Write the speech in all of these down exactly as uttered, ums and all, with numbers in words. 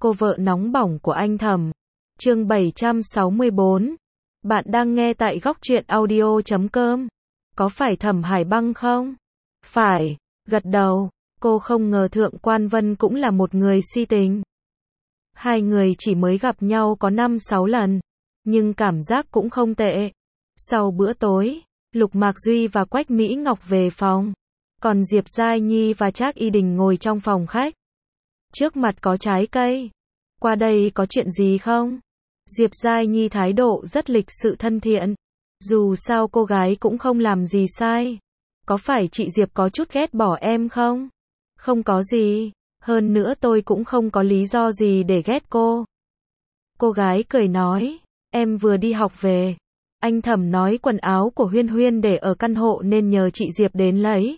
cô vợ nóng bỏng của anh Thẩm. Chương bảy trăm sáu mươi bốn. Bạn đang nghe tại góc truyện audio chấm com. Có phải Thẩm Hải Băng không? Phải, gật đầu. Cô không ngờ Thượng Quan Vân cũng là một người si tình. Hai người chỉ mới gặp nhau có năm sáu lần, nhưng cảm giác cũng không tệ. Sau bữa tối, Lục Mạc Duy và Quách Mỹ Ngọc về phòng, còn Diệp Giai Nhi và Trác Y Đình ngồi trong phòng khách. Trước mặt có trái cây. Qua đây có chuyện gì không? Diệp Giai Nhi thái độ rất lịch sự thân thiện. Dù sao cô gái cũng không làm gì sai. Có phải chị Diệp có chút ghét bỏ em không? Không có gì. Hơn nữa tôi cũng không có lý do gì để ghét cô. Cô gái cười nói, em vừa đi học về. Anh Thẩm nói quần áo của Huyên Huyên để ở căn hộ nên nhờ chị Diệp đến lấy.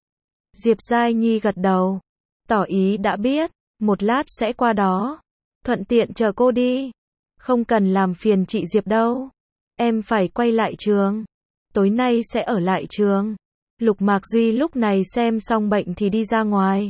Diệp Giai Nhi gật đầu, tỏ ý đã biết, một lát sẽ qua đó. Thuận tiện chờ cô đi. Không cần làm phiền chị Diệp đâu. Em phải quay lại trường. Tối nay sẽ ở lại trường. Lục Mạc Duy lúc này xem xong bệnh thì đi ra ngoài.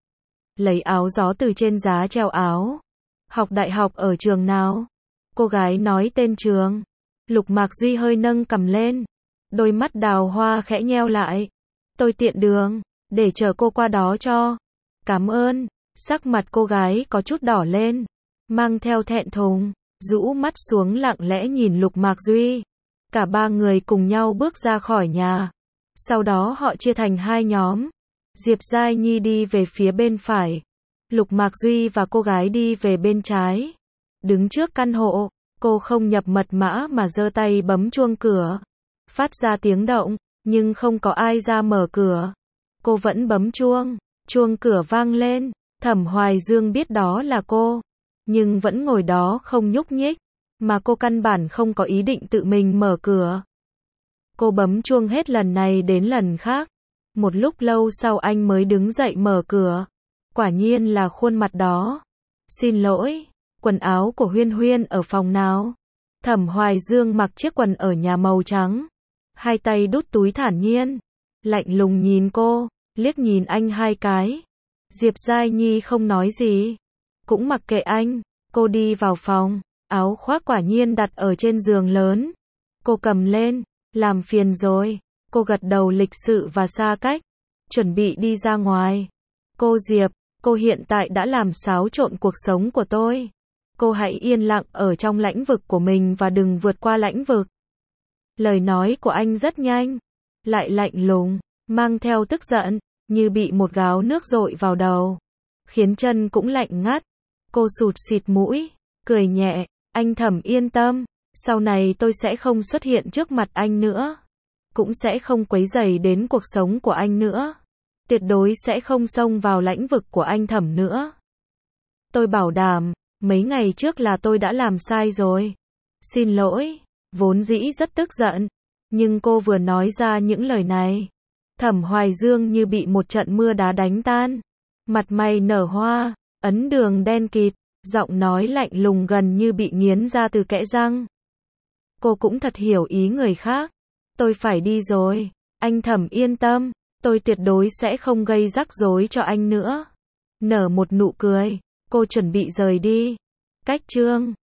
Lấy áo gió từ trên giá treo áo. Học đại học ở trường nào? Cô gái nói tên trường. Lục Mạc Duy hơi nâng cằm lên. Đôi mắt đào hoa khẽ nheo lại. Tôi tiện đường, để chờ cô qua đó cho. Cảm ơn. Sắc mặt cô gái có chút đỏ lên, mang theo thẹn thùng, rũ mắt xuống lặng lẽ nhìn Lục Mạc Duy. Cả ba người cùng nhau bước ra khỏi nhà. Sau đó họ chia thành hai nhóm. Diệp Giai Nhi đi về phía bên phải. Lục Mạc Duy và cô gái đi về bên trái. Đứng trước căn hộ, cô không nhập mật mã mà giơ tay bấm chuông cửa. Phát ra tiếng động, nhưng không có ai ra mở cửa. Cô vẫn bấm chuông. Chuông cửa vang lên. Thẩm Hoài Dương biết đó là cô, nhưng vẫn ngồi đó không nhúc nhích, mà cô căn bản không có ý định tự mình mở cửa. Cô bấm chuông hết lần này đến lần khác. Một lúc lâu sau anh mới đứng dậy mở cửa. Quả nhiên là khuôn mặt đó. Xin lỗi, quần áo của Huyên Huyên ở phòng nào? Thẩm Hoài Dương mặc chiếc quần ở nhà màu trắng, hai tay đút túi thản nhiên, lạnh lùng nhìn cô, liếc nhìn anh hai cái. Diệp Giai Nhi không nói gì, cũng mặc kệ anh. Cô đi vào phòng, áo khoác quả nhiên đặt ở trên giường lớn. Cô cầm lên, làm phiền rồi. Cô gật đầu lịch sự và xa cách, chuẩn bị đi ra ngoài. Cô Diệp, cô hiện tại đã làm xáo trộn cuộc sống của tôi. Cô hãy yên lặng ở trong lãnh vực của mình và đừng vượt qua lãnh vực. Lời nói của anh rất nhanh, lại lạnh lùng, mang theo tức giận, như bị một gáo nước dội vào đầu, khiến chân cũng lạnh ngắt. Cô sụt xịt mũi, cười nhẹ, anh Thẩm yên tâm, sau này tôi sẽ không xuất hiện trước mặt anh nữa, cũng sẽ không quấy rầy đến cuộc sống của anh nữa, tuyệt đối sẽ không xông vào lãnh vực của anh Thẩm nữa. Tôi bảo đảm, mấy ngày trước là tôi đã làm sai rồi. Xin lỗi. Vốn dĩ rất tức giận, nhưng cô vừa nói ra những lời này, Thẩm Hoài Dương như bị một trận mưa đá đánh tan. Mặt mày nở hoa, ấn đường đen kịt, giọng nói lạnh lùng gần như bị nghiến ra từ kẽ răng. Cô cũng thật hiểu ý người khác. Tôi phải đi rồi. Anh Thẩm yên tâm, tôi tuyệt đối sẽ không gây rắc rối cho anh nữa. Nở một nụ cười, cô chuẩn bị rời đi. Cách chương